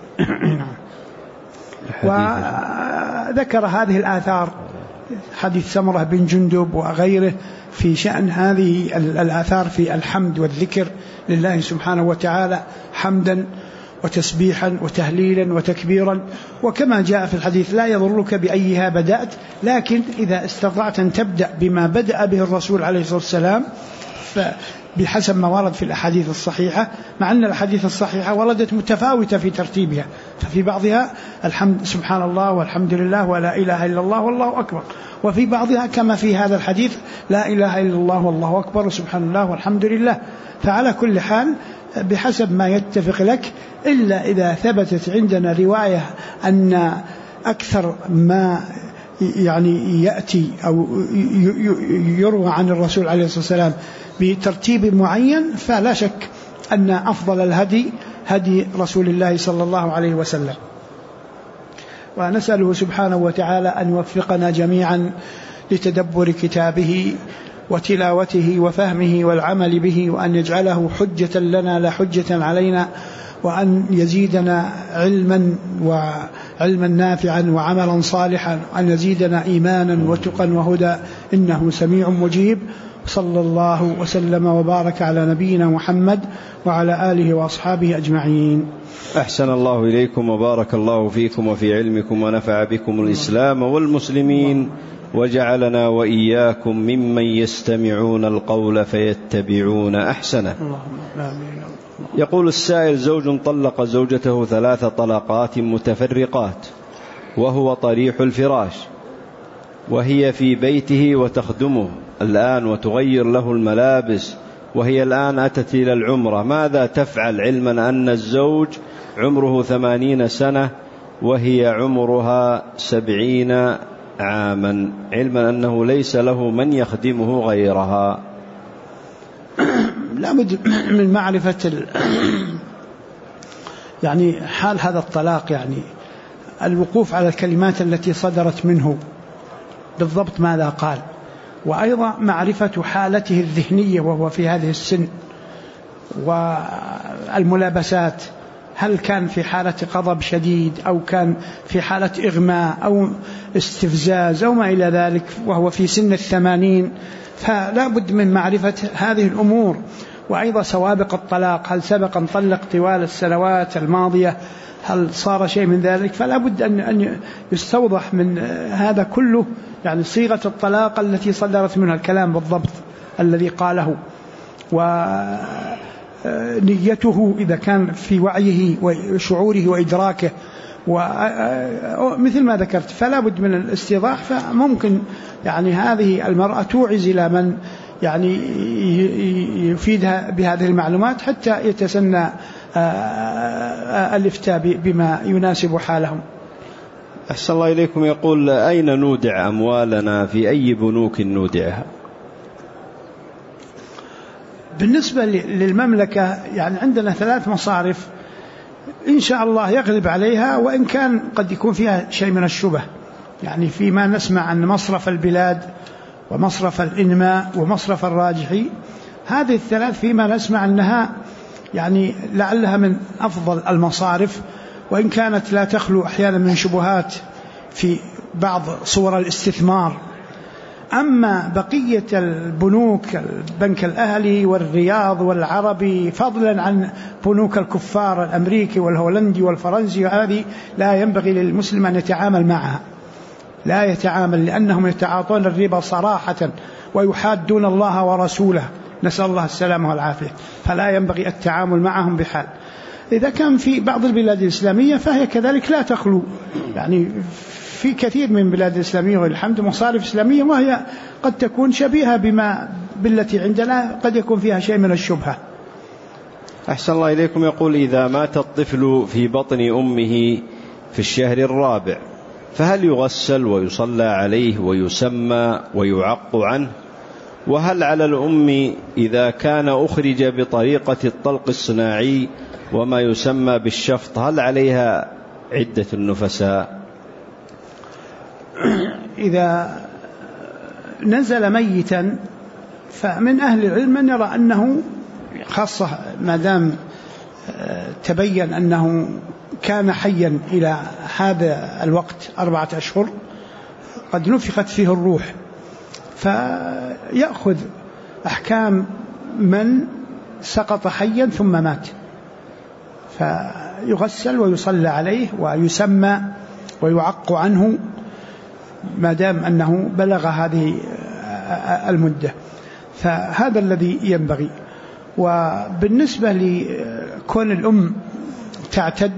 وذكر هذه الآثار، حديث سمرة بن جندب وغيره في شأن هذه الآثار في الحمد والذكر لله سبحانه وتعالى، حمدا وتسبيحا وتهليلا وتكبيرا. وكما جاء في الحديث لا يضرك بأيها بدأت، لكن إذا استطعت أن تبدأ بما بدأ به الرسول عليه الصلاة والسلام بحسب ما ورد في الأحاديث الصحيحة، مع أن الأحاديث الصحيحة وردت متفاوتة في ترتيبها، ففي بعضها الحمد سبحان الله والحمد لله ولا إله إلا الله والله أكبر، وفي بعضها كما في هذا الحديث لا إله إلا الله والله أكبر سبحان الله والحمد لله. فعلى كل حال بحسب ما يتفق لك، إلا إذا ثبتت عندنا رواية أن أكثر ما يعني يأتي أو يروى عن الرسول عليه الصلاة والسلام بترتيب معين، فلا شك أن أفضل الهدي هدي رسول الله صلى الله عليه وسلم. ونسأله سبحانه وتعالى أن يوفقنا جميعا لتدبر كتابه وتلاوته وفهمه والعمل به، وأن يجعله حجة لنا لا حجة علينا، وأن يزيدنا علما نافعا وعملا صالحا، وأن يزيدنا إيمانا وتقا وهدى، إنه سميع مجيب. صلى الله وسلم وبارك على نبينا محمد وعلى آله وأصحابه أجمعين. أحسن الله إليكم وبارك الله فيكم وفي علمكم ونفع بكم الإسلام والمسلمين، وجعلنا وإياكم ممن يستمعون القول فيتبعون أحسنه. يقول السائل: زوج طلق زوجته 3 طلقات متفرقات وهو طريح الفراش، وهي في بيته وتخدمه الآن وتغير له الملابس، وهي الآن أتت إلى العمرة، ماذا تفعل علما أن الزوج عمره 80 سنة وهي عمرها 70 عاما، علما أنه ليس له من يخدمه غيرها؟ لا بد من معرفة يعني حال هذا الطلاق، يعني الوقوف على الكلمات التي صدرت منه بالضبط ماذا قال، وأيضا معرفة حالته الذهنية وهو في هذه السن، والملابسات، هل كان في حالة غضب شديد أو كان في حالة إغماء أو استفزاز أو ما إلى ذلك وهو في سن 80، فلا بد من معرفة هذه الأمور. وأيضا سوابق الطلاق، هل سبق أن طلق طوال السنوات الماضية، هل صار شيء من ذلك، فلا بد أن يستوضح من هذا كله يعني صيغة الطلاق التي صدرت منها الكلام بالضبط الذي قاله، ونيته إذا كان في وعيه وشعوره وإدراكه، ومثل ما ذكرت فلا بد من الاستيضاح. فممكن يعني هذه المرأة توعز إلى من يعني يفيدها بهذه المعلومات حتى يتسنى الإفتاء بما يناسب حالهم. أحسن الله إليكم. يقول: أين نودع أموالنا؟ في أي بنوك نودعها؟ بالنسبة للمملكة يعني عندنا 3 مصارف إن شاء الله يغلب عليها، وإن كان قد يكون فيها شيء من الشبه، يعني فيما نسمع أن مصرف البلاد ومصرف الإنماء ومصرف الراجحي، هذه ال3 فيما نسمع أنها يعني لعلها من أفضل المصارف، وإن كانت لا تخلو أحيانا من شبهات في بعض صور الاستثمار أما بقية البنوك، البنك الأهلي والرياض والعربي، فضلا عن بنوك الكفار الأمريكي والهولندي والفرنسي، هذه لا ينبغي للمسلم أن يتعامل معها، لا يتعامل، لأنهم يتعاطون الربا صراحة ويحادون الله ورسوله، نسأل الله السلامة والعافية، فلا ينبغي التعامل معهم بحال. إذا كان في بعض البلاد الإسلامية فهي كذلك لا تخلو، يعني في كثير من البلاد الإسلامية والحمد مصارف إسلامية، وهي قد تكون شبيهة بالتي عندنا، قد يكون فيها شيء من الشبهة. أحسن الله إليكم. يقول: إذا مات الطفل في بطن أمه في الشهر الرابع فهل يغسل ويصلى عليه ويسمى ويعق عنه؟ وهل على الأم إذا كان أخرج بطريقة الطلق الصناعي وما يسمى بالشفط هل عليها عدة النفساء؟ إذا نزل ميتا فمن أهل العلم من يرى أنه خاصة ما دام تبين أنه كان حيا إلى هذا الوقت 4 أشهر قد نفخت فيه الروح، فيأخذ أحكام من سقط حيا ثم مات، فيغسل ويصلى عليه ويسمى ويعق عنه ما دام أنه بلغ هذه المدة، فهذا الذي ينبغي. وبالنسبة لكون الأم تعتد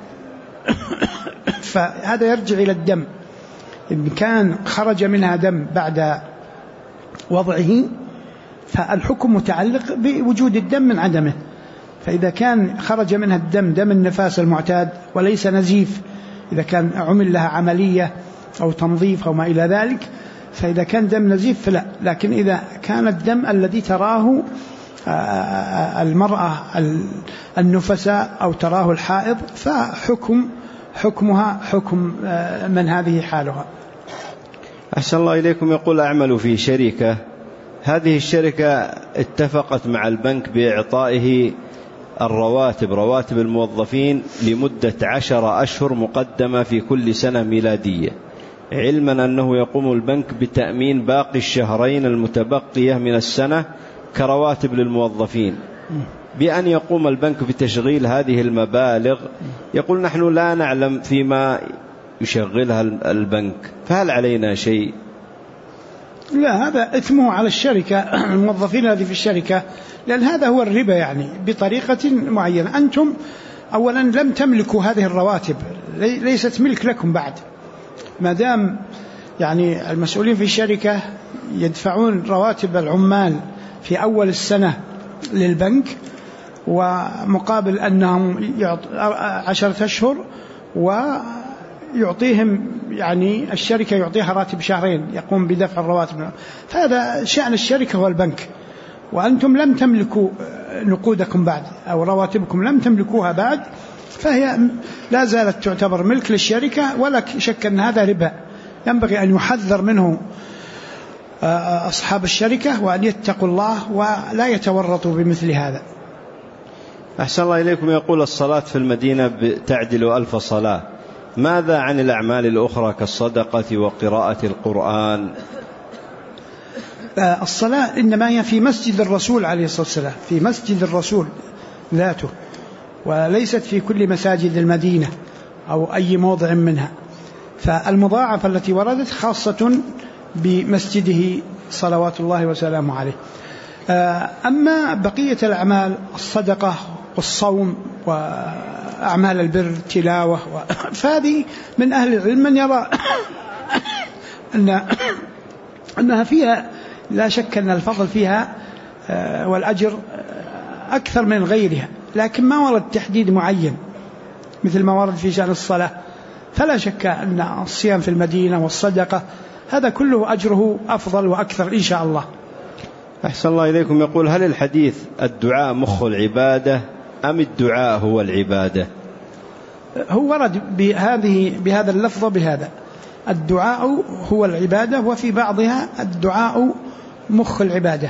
فهذا يرجع إلى الدم، إن كان خرج منها دم بعد وضعه فالحكم متعلق بوجود الدم من عدمه، فإذا كان خرج منها الدم دم النفاس المعتاد وليس نزيف، إذا كان عمل لها عملية أو تنظيف أو ما إلى ذلك، فإذا كان دم نزيف فلا، لكن إذا كان الدم الذي تراه المرأة النفساء أو تراه الحائض فحكمها حكم من هذه حالها. أحسن الله إليكم. يقول: أعمل في شركة، هذه الشركة اتفقت مع البنك بإعطائه رواتب الموظفين لمدة 10 أشهر مقدمة في كل سنة ميلادية، علما أنه يقوم البنك بتأمين باقي الشهرين المتبقية من السنة كرواتب للموظفين، بأن يقوم البنك بتشغيل هذه المبالغ. يقول: نحن لا نعلم فيما يشغلها البنك، فهل علينا شيء؟ لا، هذا إثمه على الشركة، الموظفين الذي في الشركة، لأن هذا هو الربا يعني بطريقة معينة. أنتم أولا لم تملكوا هذه الرواتب، ليست ملك لكم بعد، ما دام يعني المسؤولين في الشركة يدفعون رواتب العمال في أول السنة للبنك، ومقابل أنهم 10 أشهر، ويعطيهم يعني الشركة يعطيها راتب شهرين يقوم بدفع الرواتب، فهذا شأن الشركة والبنك، وأنتم لم تملكوا نقودكم بعد أو رواتبكم لم تملكوها بعد، فهي لا زالت تعتبر ملك للشركة، ولا شك أن هذا ربا ينبغي أن يحذر منه أصحاب الشركة، وأن يتقوا الله ولا يتورطوا بمثل هذا. أحسن الله إليكم. يقول: الصلاة في المدينة تعدل 1000 صلاة، ماذا عن الأعمال الأخرى كالصدقة وقراءة القرآن؟ الصلاة إنما هي في مسجد الرسول عليه الصلاة والسلام، في مسجد الرسول ذاته، وليست في كل مساجد المدينة أو أي موضع منها، فالمضاعفة التي وردت خاصة بمسجده صلوات الله وسلامه عليه. أما بقية الأعمال الصدقة والصوم وأعمال البر تلاوة فهذه من أهل العلم من يرى أنها فيها لا شك أن الفضل فيها والأجر أكثر من غيرها، لكن ما ورد تحديد معين مثل ما ورد في شأن الصلاة، فلا شك أن الصيام في المدينة والصدقة هذا كله أجره أفضل وأكثر إن شاء الله. أحسن الله إليكم. يقول: هل الحديث الدعاء مخ العبادة أم الدعاء هو العبادة؟ هو ورد بهذا اللفظ بهذا، الدعاء هو العبادة، وفي بعضها الدعاء مخ العبادة،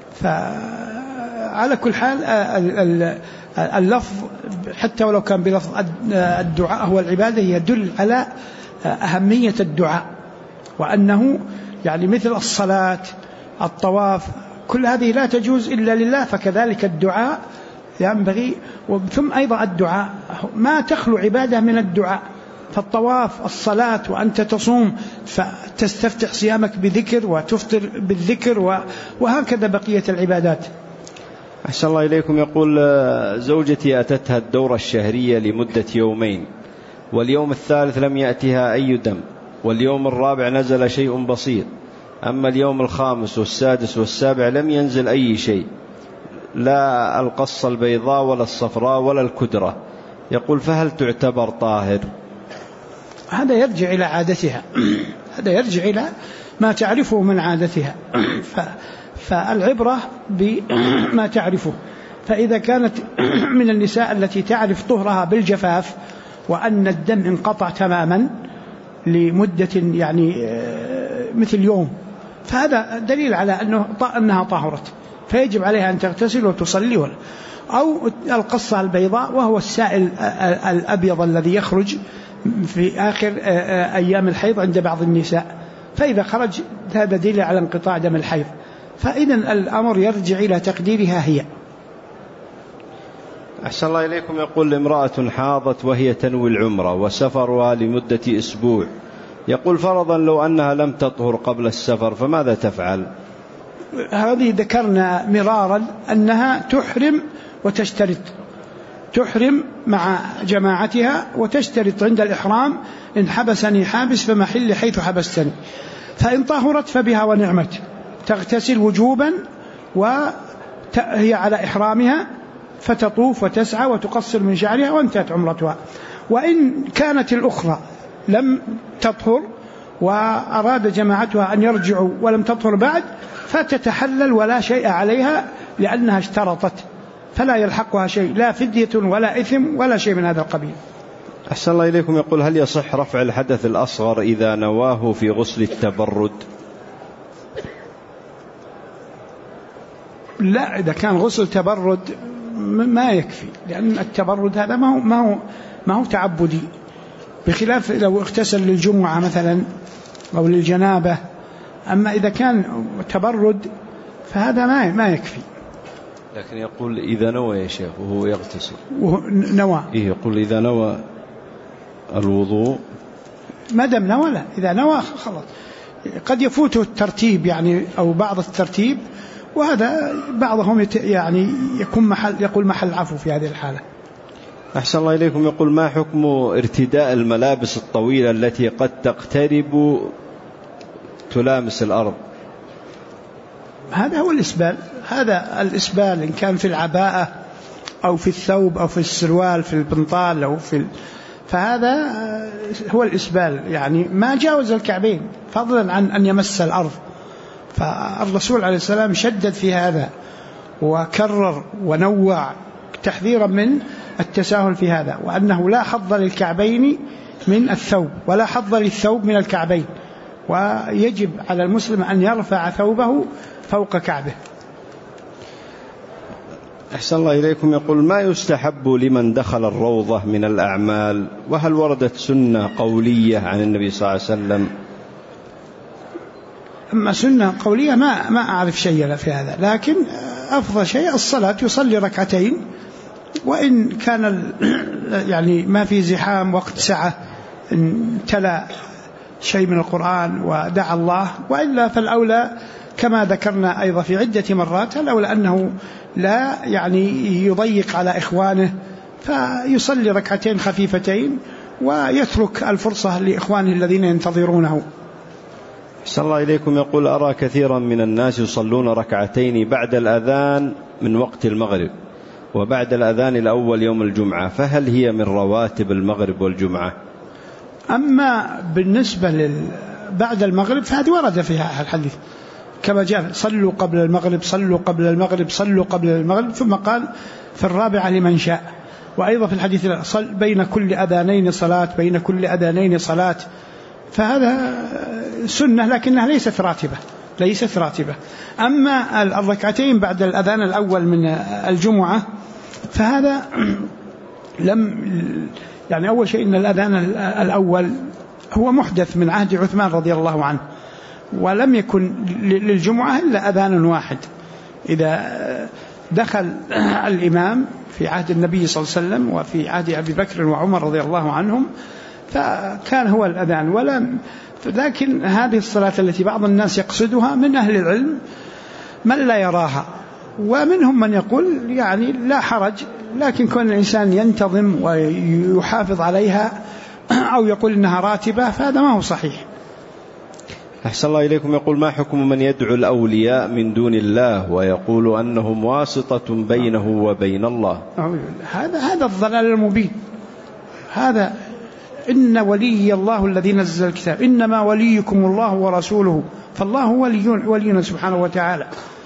فعلى كل حال اللفظ حتى ولو كان بلفظ الدعاء هو العبادة يدل على أهمية الدعاء، وأنه يعني مثل الصلاة، الطواف، كل هذه لا تجوز إلا لله. فكذلك الدعاء ينبغي، ثم أيضا الدعاء ما تخلو عبادة من الدعاء. فالطواف، الصلاة، وأنت تصوم فتستفتح صيامك بذكر وتفطر بالذكر، وهكذا بقية العبادات. أحسن الله إليكم. يقول زوجتي أتتها الدورة الشهرية لمدة يومين، واليوم الثالث لم يأتها أي دم، واليوم الرابع نزل شيء بسيط، أما اليوم الخامس والسادس والسابع لم ينزل أي شيء، لا القصة البيضاء ولا الصفراء ولا الكدرة. يقول فهل تعتبر طاهر؟ هذا يرجع إلى عادتها، هذا يرجع إلى ما تعرفه من عادتها. فالعبرة بما تعرفه. فإذا كانت من النساء التي تعرف طهرها بالجفاف وأن الدم انقطع تماما لمدة يعني مثل يوم، فهذا دليل على أنها طهرت، فيجب عليها أن تغتسل وتصلي. أو القصة البيضاء وهو السائل الأبيض الذي يخرج في آخر أيام الحيض عند بعض النساء، فإذا خرج هذا دليل على انقطاع دم الحيض. فإذا الأمر يرجع إلى تقديرها هي. أحسن الله إليكم. يقول امرأة حاضت وهي تنوي العمرة وسفرها لمدة أسبوع، يقول فرضا لو أنها لم تطهر قبل السفر فماذا تفعل؟ هذه ذكرنا مرارا أنها تحرم وتشترط، تحرم مع جماعتها وتشترط عند الإحرام إن حبسني حابس فمحل حيث حبستني. فإن طهرت فبها ونعمت، تغتسل وجوبا وهي على إحرامها، فتطوف وتسعى وتقصر من شعرها وانتهت عمرتها. وإن كانت الأخرى لم تطهر وأراد جماعتها أن يرجعوا ولم تطهر بعد، فتتحلل ولا شيء عليها لأنها اشترطت، فلا يلحقها شيء، لا فدية ولا إثم ولا شيء من هذا القبيل. أحسن الله إليكم. يقول هل يصح رفع الحدث الأصغر إذا نواه في غسل التبرد؟ لا، إذا كان غسل تبرد ما يكفي، لأن التبرد هذا ما هو تعبدي، بخلاف لو اغتسل للجمعة مثلا أو للجنابة. أما إذا كان تبرد فهذا ما يكفي. لكن يقول إذا نوى يا شيخ وهو يغتسل نوى، يقول إذا نوى الوضوء ما دام نوى، لا، إذا نوى خلاص. قد يفوته الترتيب يعني أو بعض الترتيب، وهذا بعضهم يعني يقول محل عفو في هذه الحالة. أحسن الله إليكم. يقول ما حكم ارتداء الملابس الطويلة التي قد تقترب تلامس الأرض؟ هذا هو الإسبال، هذا الإسبال إن كان في العباءة أو في الثوب أو في السروال في البنطال أو فهذا هو الإسبال، يعني ما جاوز الكعبين فضلا عن أن يمس الأرض. فالرسول عليه السلام شدد في هذا وكرر ونوع تحذيرا من التساهل في هذا، وأنه لا حظ للكعبين من الثوب ولا حظ للثوب من الكعبين، ويجب على المسلم أن يرفع ثوبه فوق كعبه. أحسن الله إليكم. يقول ما يستحب لمن دخل الروضة من الأعمال، وهل وردت سنة قولية عن النبي صلى الله عليه وسلم؟ أما سنة قولية ما أعرف شيء في هذا، لكن أفضل شيء الصلاة، يصلي ركعتين، وإن كان يعني ما في زحام وقت سعة تلا شيء من القرآن ودعا الله، وإلا فالأولى كما ذكرنا أيضا في عدة مرات الأولى أنه لا يعني يضيق على إخوانه، فيصلي ركعتين خفيفتين ويترك الفرصة لإخوانه الذين ينتظرونه. أحسن الله إليكم. يقول أرى كثيرا من الناس يصلون ركعتين بعد الأذان من وقت المغرب وبعد الأذان الأول يوم الجمعة، فهل هي من رواتب المغرب والجمعة؟ أما بالنسبة بعد المغرب فهذه ورد فيها الحديث كما جاء صلوا قبل المغرب صلوا قبل المغرب صلوا قبل المغرب، ثم قال في الرابعة لمن شاء. وأيضا في الحديث بين كل أذانين صلاة، بين كل أذانين صلاة، فهذا سنة لكنها ليست راتبة. أما الركعتين بعد الأذان الأول من الجمعة فهذا يعني أول شيء إن الأذان الأول هو محدث من عهد عثمان رضي الله عنه، ولم يكن للجمعة إلا أذان واحد. إذا دخل الإمام في عهد النبي صلى الله عليه وسلم وفي عهد أبي بكر وعمر رضي الله عنهم فكان هو الأذان، لكن هذه الصلاة التي بعض الناس يقصدها من أهل العلم من لا يراها، ومنهم من يقول يعني لا حرج، لكن كون الإنسان ينتظم ويحافظ عليها أو يقول إنها راتبة فهذا ما هو صحيح. أحسن الله إليكم. يقول: ما حكم من يدعو الأولياء من دون الله ويقول أنهم واسطة بينه وبين الله؟ هذا الضلال المبين. هذا إن ولي الله الذي نزل الكتاب، إنما وليكم الله ورسوله، فالله ولينا سبحانه وتعالى.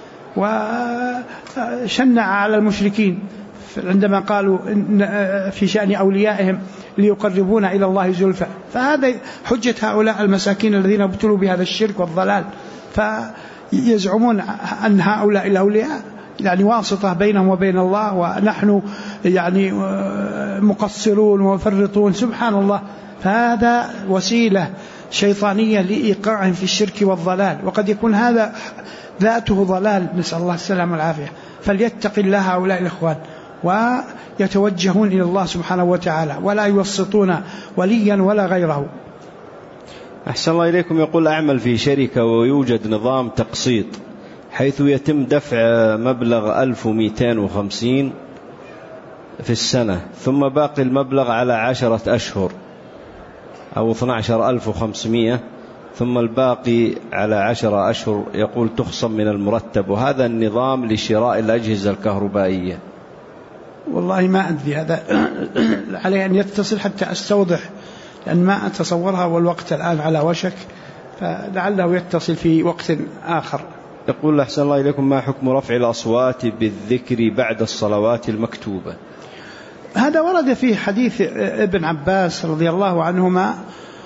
وشنع على المشركين عندما قالوا في شأن أوليائهم ليقربون إلى الله زلفى، فهذا حجة هؤلاء المساكين الذين ابتلوا بهذا الشرك والضلال، فيزعمون أن هؤلاء الأولياء يعني واسطة بينهم وبين الله، ونحن يعني مقصرون ومفرطون. سبحان الله، فهذا وسيلة شيطانية لإيقاعهم في الشرك والضلال، وقد يكون هذا ذاته ضلال، نسأل الله السلامة والعافية. فليتق الله هؤلاء الإخوان ويتوجهون إلى الله سبحانه وتعالى، ولا يوسطون وليا ولا غيره. أحسن الله إليكم. يقول: أعمل في شركة ويوجد نظام تقسيط حيث يتم دفع مبلغ 1250 في السنة، ثم باقي المبلغ على 10 أشهر أو 12,500، ثم الباقي على 10 أشهر يقول تخصم من المرتب، وهذا النظام لشراء الأجهزة الكهربائية. والله ما أدري، هذا عليه أن يتصل حتى أستوضح، لأن ما أتصورها والوقت الآن على وشك، فلعله يتصل في وقت آخر. يقول: أحسن الله إليكم، ما حكم رفع الأصوات بالذكر بعد الصلوات المكتوبة؟ هذا ورد في حديث ابن عباس رضي الله عنهما،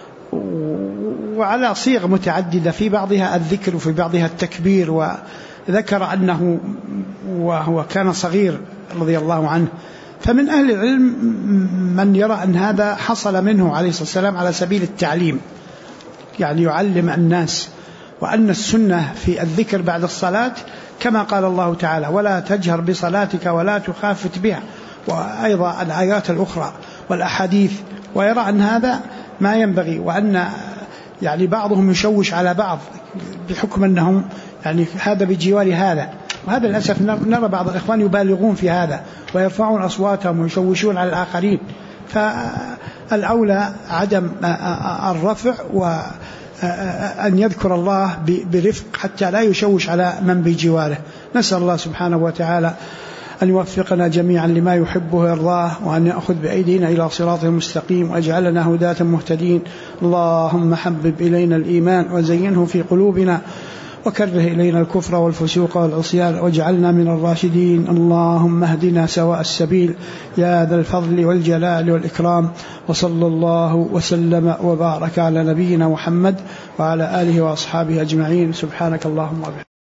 وعلى صيغ متعددة، في بعضها الذكر وفي بعضها التكبير، وذكر أنه وهو كان صغير رضي الله عنه. فمن أهل العلم من يرى أن هذا حصل منه عليه الصلاة والسلام على سبيل التعليم، يعني يعلم الناس، وأن السنة في الذكر بعد الصلاة كما قال الله تعالى: ولا تجهر بصلاتك ولا تخافت بها، وأيضا الآيات الأخرى والأحاديث. ويرى أن هذا ما ينبغي، وأن يعني بعضهم يشوش على بعض بحكم أنهم يعني هذا بجوار هذا، وهذا للأسف نرى بعض الإخوان يبالغون في هذا ويرفعون أصواتهم ويشوشون على الآخرين. فالأولى عدم الرفع، وأن يذكر الله برفق حتى لا يشوش على من بجواره. نسأل الله سبحانه وتعالى أن يوفقنا جميعا لما يحبه ويرضاه، وأن يأخذ بأيدينا إلى صراط المستقيم، ويجعلنا هداة مهتدين. اللهم حبب إلينا الإيمان وزينه في قلوبنا، وكره إلينا الكفر والفسوق والعصيان، واجعلنا من الراشدين. اللهم اهدنا سواء السبيل يا ذا الفضل والجلال والإكرام. وصلى الله وسلم وبارك على نبينا محمد وعلى آله وأصحابه أجمعين. سبحانك اللهم وبحمدك.